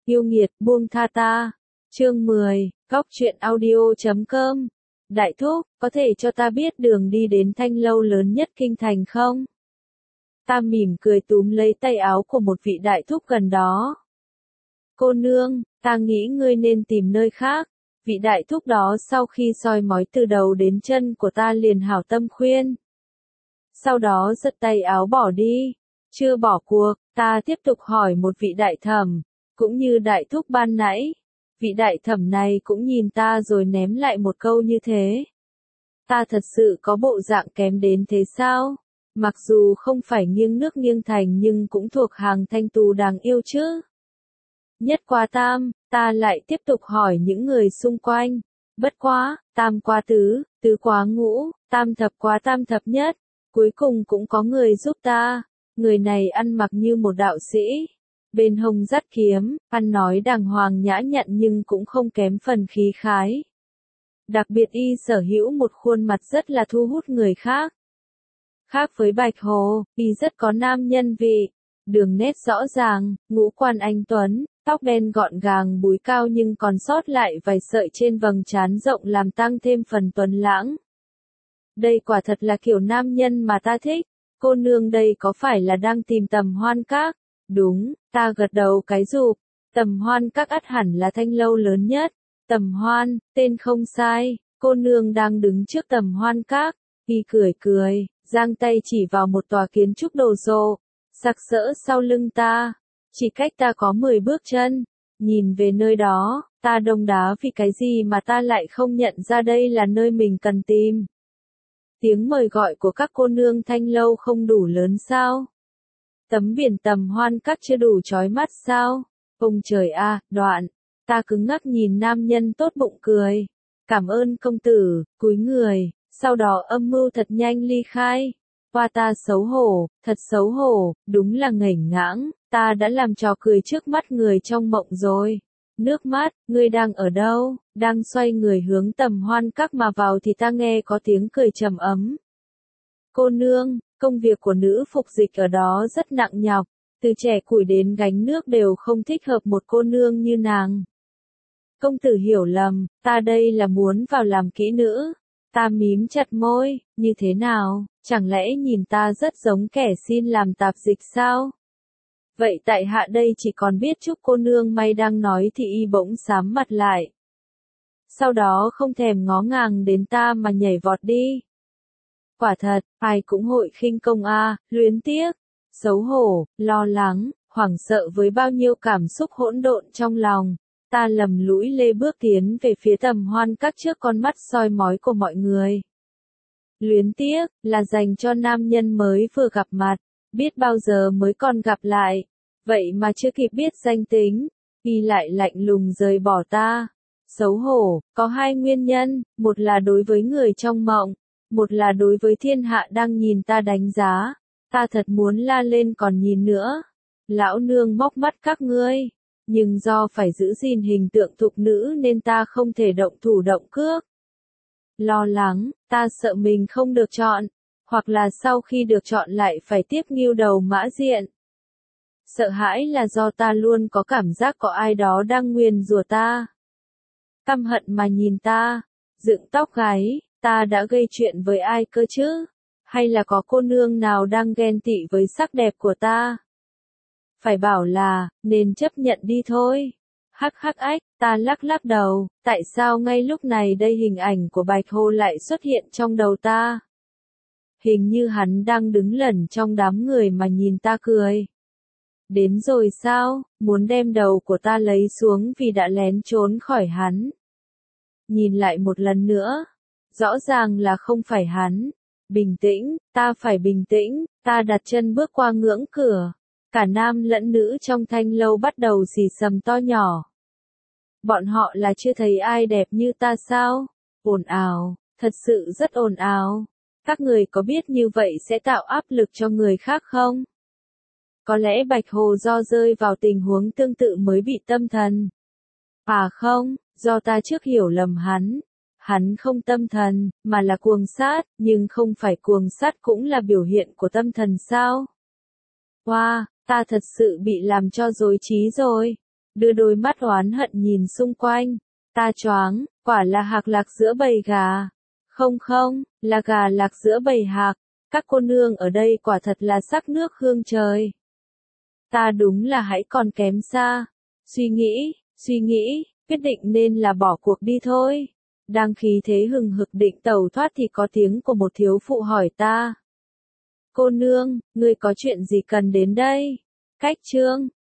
Yêu nghiệt, buông tha ta. Chương 10, Góc truyện audio.com. Đại thúc, có thể cho ta biết đường đi đến thanh lâu lớn nhất kinh thành không? Ta mỉm cười túm lấy tay áo của một vị đại thúc gần đó. Cô nương, ta nghĩ ngươi nên tìm nơi khác. Vị đại thúc đó sau khi soi mói từ đầu đến chân của ta liền hảo tâm khuyên. Sau đó giật tay áo bỏ đi. Chưa bỏ cuộc, ta tiếp tục hỏi một vị đại thẩm, cũng như đại thúc ban nãy. Vị đại thẩm này cũng nhìn ta rồi ném lại một câu như thế. Ta thật sự có bộ dạng kém đến thế sao? Mặc dù không phải nghiêng nước nghiêng thành nhưng cũng thuộc hàng thanh tú đáng yêu chứ. Nhất qua tam, ta lại tiếp tục hỏi những người xung quanh. Bất quá, tam qua tứ, tứ quá ngũ, tam thập quá tam thập nhất. Cuối cùng cũng có người giúp ta. Người này ăn mặc như một đạo sĩ. Bên hông dắt kiếm, ăn nói đàng hoàng nhã nhặn nhưng cũng không kém phần khí khái. Đặc biệt y sở hữu một khuôn mặt rất là thu hút người khác. Khác với Bạch Hồ, y rất có nam nhân vị. Đường nét rõ ràng, ngũ quan anh tuấn, tóc đen gọn gàng búi cao nhưng còn sót lại vài sợi trên vầng trán rộng làm tăng thêm phần tuấn lãng. Đây quả thật là kiểu nam nhân mà ta thích. Cô nương đây có phải là đang tìm Tầm Hoan Các? Đúng, ta gật đầu cái rụp. Tầm Hoan Các ắt hẳn là thanh lâu lớn nhất. Tầm Hoan, tên không sai. Cô nương đang đứng trước Tầm Hoan Các. Y cười cười, giang tay chỉ vào một tòa kiến trúc đồ sộ, sặc sỡ sau lưng ta. Chỉ cách ta có 10 bước chân. Nhìn về nơi đó, ta đông đá vì cái gì mà ta lại không nhận ra đây là nơi mình cần tìm. Tiếng mời gọi của các cô nương thanh lâu không đủ lớn sao? Tấm biển Tầm Hoan Các chưa đủ chói mắt sao? Ông trời a, đoạn. Ta cứng ngắc nhìn nam nhân tốt bụng cười. Cảm ơn công tử, cúi người, sau đó âm mưu thật nhanh ly khai. Qua ta xấu hổ, thật xấu hổ, đúng là ngảnh ngãng, ta đã làm trò cười trước mắt người trong mộng rồi. Nước mắt, ngươi đang ở đâu? Đang xoay người hướng Tầm Hoan Các mà vào thì ta nghe có tiếng cười trầm ấm. Cô nương, công việc của nữ phục dịch ở đó rất nặng nhọc, từ trẻ củi đến gánh nước đều không thích hợp một cô nương như nàng. Công tử hiểu lầm, ta đây là muốn vào làm kỹ nữ. Ta mím chặt môi, như thế nào, chẳng lẽ nhìn ta rất giống kẻ xin làm tạp dịch sao? Vậy tại hạ đây chỉ còn biết chúc cô nương may đang nói thì y bỗng sám mặt lại. Sau đó không thèm ngó ngàng đến ta mà nhảy vọt đi. Quả thật, ai cũng hội khinh công a, luyến tiếc, xấu hổ, lo lắng, hoảng sợ với bao nhiêu cảm xúc hỗn độn trong lòng. Ta lầm lũi lê bước tiến về phía Tầm Hoan Các trước con mắt soi mói của mọi người. Luyến tiếc, là dành cho nam nhân mới vừa gặp mặt, biết bao giờ mới còn gặp lại. Vậy mà chưa kịp biết danh tính, y lại lạnh lùng rời bỏ ta. Xấu hổ, có hai nguyên nhân, một là đối với người trong mộng, một là đối với thiên hạ đang nhìn ta đánh giá. Ta thật muốn la lên còn nhìn nữa. Lão nương móc mắt các ngươi. Nhưng do phải giữ gìn hình tượng thục nữ nên ta không thể động thủ động cước. Lo lắng, ta sợ mình không được chọn, hoặc là sau khi được chọn lại phải tiếp nghêu đầu mã diện. Sợ hãi là do ta luôn có cảm giác có ai đó đang nguyền rủa ta. Căm hận mà nhìn ta, dựng tóc gáy, ta đã gây chuyện với ai cơ chứ? Hay là có cô nương nào đang ghen tị với sắc đẹp của ta? Phải bảo là, nên chấp nhận đi thôi. Hắc hắc ách, ta lắc lắc đầu, tại sao ngay lúc này đây hình ảnh của Bạch Hồ lại xuất hiện trong đầu ta? Hình như hắn đang đứng lẩn trong đám người mà nhìn ta cười. Đến rồi sao, muốn đem đầu của ta lấy xuống vì đã lén trốn khỏi hắn. Nhìn lại một lần nữa, rõ ràng là không phải hắn. Bình tĩnh, ta phải bình tĩnh, ta đặt chân bước qua ngưỡng cửa. Cả nam lẫn nữ trong thanh lâu bắt đầu xì xầm to nhỏ. Bọn họ là chưa thấy ai đẹp như ta sao? Ồn ào, thật sự rất ồn ào. Các người có biết như vậy sẽ tạo áp lực cho người khác không? Có lẽ Bạch Hồ do rơi vào tình huống tương tự mới bị tâm thần. À không, do ta trước hiểu lầm hắn. Hắn không tâm thần, mà là cuồng sát, nhưng không phải cuồng sát cũng là biểu hiện của tâm thần sao? Wow, ta thật sự bị làm cho rối trí rồi. đưa đôi mắt oán hận nhìn xung quanh. Ta choáng, quả là hạc lạc giữa bầy gà. Không không, là gà lạc giữa bầy hạc. Các cô nương ở đây quả thật là sắc nước hương trời. Ta đúng là hãy còn kém xa. Suy nghĩ, quyết định nên là bỏ cuộc đi thôi. Đang khí thế hừng hực định tẩu thoát thì có tiếng của một thiếu phụ hỏi ta. Cô nương, ngươi có chuyện gì cần đến đây? Cách Trương,